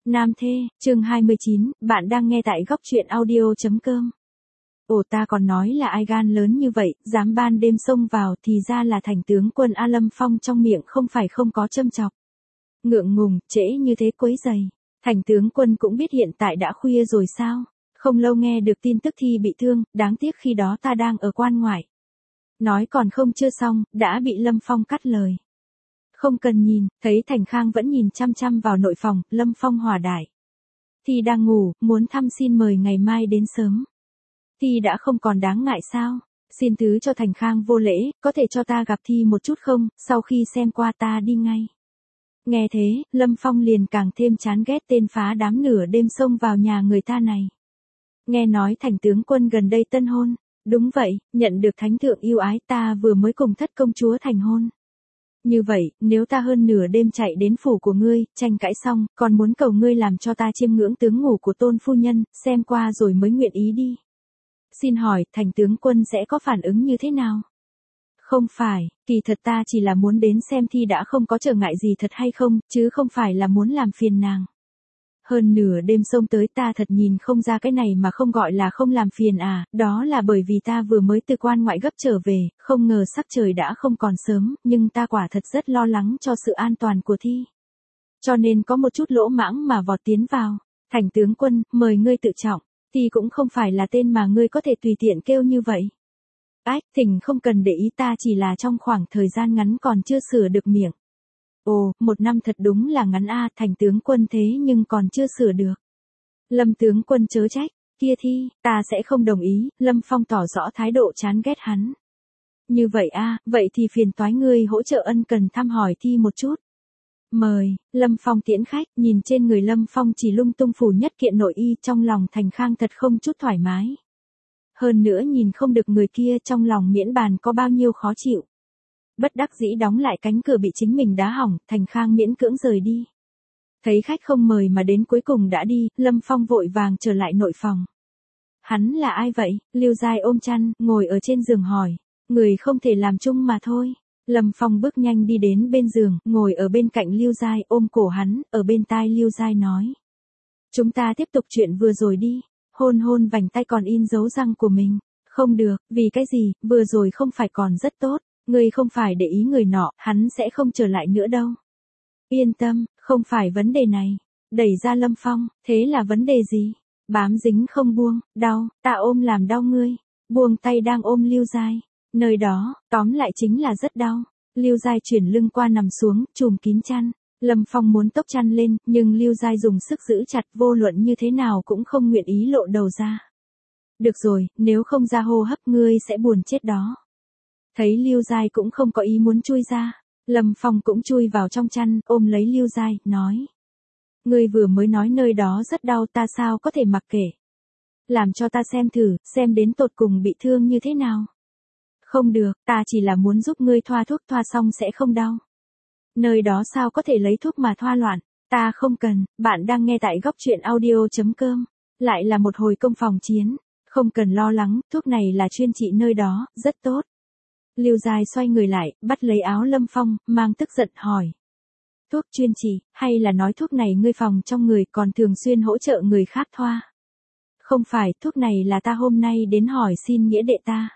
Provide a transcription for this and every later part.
Nam thê, chương 29, bạn đang nghe tại góc truyện audio.com. Ồ, ta còn nói là ai gan lớn như vậy, dám ban đêm xông vào, thì ra là Thành tướng quân A Lâm Phong, trong miệng không phải không có châm chọc. Ngượng ngùng, trễ như thế quấy giày. Thành tướng quân cũng biết hiện tại đã khuya rồi sao? Không lâu nghe được tin tức Thi bị thương, đáng tiếc khi đó ta đang ở quan ngoại. Nói còn không chưa xong, đã bị Lâm Phong cắt lời. Không cần nhìn, thấy Thành Khang vẫn nhìn chăm chăm vào nội phòng, Lâm Phong hòa đại. Thi đang ngủ, muốn thăm xin mời ngày mai đến sớm. Thi đã không còn đáng ngại sao? Xin thứ cho Thành Khang vô lễ, có thể cho ta gặp Thi một chút không, sau khi xem qua ta đi ngay. Nghe thế, Lâm Phong liền càng thêm chán ghét tên phá đám nửa đêm xông vào nhà người ta này. Nghe nói Thành tướng quân gần đây tân hôn. Đúng vậy, nhận được thánh thượng yêu ái, ta vừa mới cùng thất công chúa thành hôn. Như vậy, nếu ta hơn nửa đêm chạy đến phủ của ngươi, tranh cãi xong, còn muốn cầu ngươi làm cho ta chiêm ngưỡng tướng ngủ của tôn phu nhân, xem qua rồi mới nguyện ý đi. Xin hỏi, Thành tướng quân sẽ có phản ứng như thế nào? Không phải, kỳ thật ta chỉ là muốn đến xem Thi đã không có trở ngại gì thật hay không, chứ không phải là muốn làm phiền nàng. Hơn nửa đêm xông tới, ta thật nhìn không ra cái này mà không gọi là không làm phiền à, đó là bởi vì ta vừa mới từ quan ngoại gấp trở về, không ngờ sắc trời đã không còn sớm, nhưng ta quả thật rất lo lắng cho sự an toàn của Thi. Cho nên có một chút lỗ mãng mà vọt tiến vào. Thành tướng quân, mời ngươi tự trọng, Thi cũng không phải là tên mà ngươi có thể tùy tiện kêu như vậy. Ách, thỉnh không cần để ý, ta chỉ là trong khoảng thời gian ngắn còn chưa sửa được miệng. Ồ, 1 năm thật đúng là ngắn a, Thành tướng quân thế nhưng còn chưa sửa được. Lâm tướng quân chớ trách, kia Thi, ta sẽ không đồng ý, Lâm Phong tỏ rõ thái độ chán ghét hắn. Như vậy a, vậy thì phiền toái ngươi hỗ trợ ân cần thăm hỏi Thi một chút. Mời, Lâm Phong tiễn khách, nhìn trên người Lâm Phong chỉ lung tung phủ nhất kiện nội y, trong lòng Thành Khang thật không chút thoải mái. Hơn nữa nhìn không được người kia, trong lòng miễn bàn có bao nhiêu khó chịu. Bất đắc dĩ đóng lại cánh cửa bị chính mình đá hỏng, Thành Khang miễn cưỡng rời đi. Thấy khách không mời mà đến cuối cùng đã đi, Lâm Phong vội vàng trở lại nội phòng. Hắn là ai vậy? Lưu Giai ôm chăn, ngồi ở trên giường hỏi. Người không thể làm chung mà thôi. Lâm Phong bước nhanh đi đến bên giường, ngồi ở bên cạnh Lưu Giai, ôm cổ hắn, ở bên tai Lưu Giai nói. Chúng ta tiếp tục chuyện vừa rồi đi. Hôn hôn vành tay còn in dấu răng của mình. Không được, vì cái gì, vừa rồi không phải còn rất tốt. Ngươi không phải để ý người nọ, hắn sẽ không trở lại nữa đâu. Yên tâm, không phải vấn đề này. Đẩy ra Lâm Phong, thế là vấn đề gì? Bám dính không buông, đau, ta ôm làm đau ngươi. Buông tay đang ôm Lưu Giai. Nơi đó, tóm lại chính là rất đau. Lưu Giai chuyển lưng qua nằm xuống, trùm kín chăn. Lâm Phong muốn tốc chăn lên, nhưng Lưu Giai dùng sức giữ chặt, vô luận như thế nào cũng không nguyện ý lộ đầu ra. Được rồi, nếu không ra hô hấp ngươi sẽ buồn chết đó. Thấy Lưu Giai cũng không có ý muốn chui ra, Lâm Phong cũng chui vào trong chăn, ôm lấy Lưu Giai, nói. Ngươi vừa mới nói nơi đó rất đau, ta sao có thể mặc kệ. Làm cho ta xem thử, xem đến tột cùng bị thương như thế nào. Không được, ta chỉ là muốn giúp ngươi thoa thuốc, thoa xong sẽ không đau. Nơi đó sao có thể lấy thuốc mà thoa loạn, ta không cần, bạn đang nghe tại góc truyện audio.com. Lại là một hồi công phòng chiến, không cần lo lắng, thuốc này là chuyên trị nơi đó, rất tốt. Lưu Giai xoay người lại, bắt lấy áo Lâm Phong, mang tức giận hỏi. Thuốc chuyên trị, hay là nói thuốc này ngươi phòng trong người còn thường xuyên hỗ trợ người khác thoa? Không phải, thuốc này là ta hôm nay đến hỏi xin nghĩa đệ ta.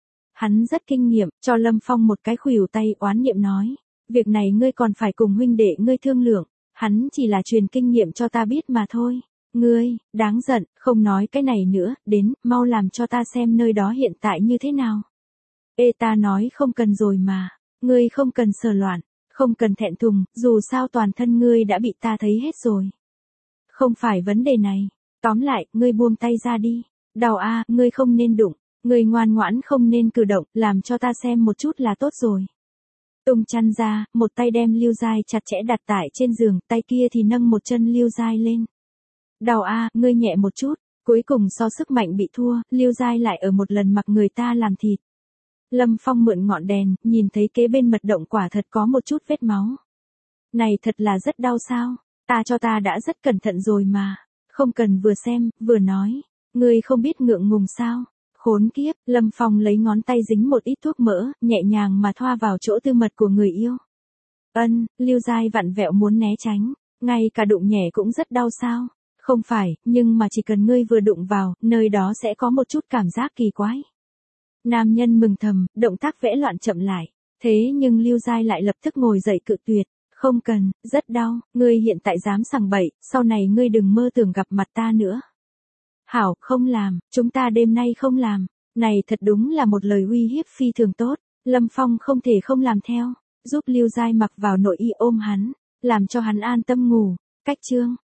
Hắn rất kinh nghiệm, cho Lâm Phong một cái khuỷu tay, oán niệm nói. Việc này ngươi còn phải cùng huynh đệ ngươi thương lượng, hắn chỉ là truyền kinh nghiệm cho ta biết mà thôi. Ngươi, đáng giận, không nói cái này nữa, đến, mau làm cho ta xem nơi đó hiện tại như thế nào. Ê, ta nói không cần rồi mà, ngươi không cần sờ loạn, không cần thẹn thùng, dù sao toàn thân ngươi đã bị ta thấy hết rồi. Không phải vấn đề này, tóm lại, ngươi buông tay ra đi, đau a, ngươi không nên đụng, ngươi ngoan ngoãn không nên cử động, làm cho ta xem một chút là tốt rồi. Tung chăn ra, một tay đem Lưu Giai chặt chẽ đặt tại trên giường, tay kia thì nâng một chân Lưu Giai lên. Đau a, ngươi nhẹ một chút, cuối cùng so sức mạnh bị thua, Lưu Giai lại ở một lần mặc người ta làm thịt. Lâm Phong mượn ngọn đèn, nhìn thấy kế bên mật động quả thật có một chút vết máu. Này thật là rất đau sao, ta đã rất cẩn thận rồi mà, không cần vừa xem, vừa nói, ngươi không biết ngượng ngùng sao. Khốn kiếp, Lâm Phong lấy ngón tay dính một ít thuốc mỡ, nhẹ nhàng mà thoa vào chỗ tư mật của người yêu. Lưu Giai vặn vẹo muốn né tránh, Ngay cả đụng nhẹ cũng rất đau sao? Không phải, nhưng mà chỉ cần ngươi vừa đụng vào, nơi đó sẽ có một chút cảm giác kỳ quái. Nam nhân mừng thầm, động tác vẽ loạn chậm lại. Thế nhưng Lưu Giai lại lập tức ngồi dậy cự tuyệt. Không cần, rất đau, ngươi hiện tại dám sằng bậy, sau này ngươi đừng mơ tưởng gặp mặt ta nữa. Hảo, không làm, chúng ta đêm nay không làm. Này thật đúng là một lời uy hiếp phi thường tốt. Lâm Phong không thể không làm theo, giúp Lưu Giai mặc vào nội y ôm hắn, làm cho hắn an tâm ngủ. Cách chương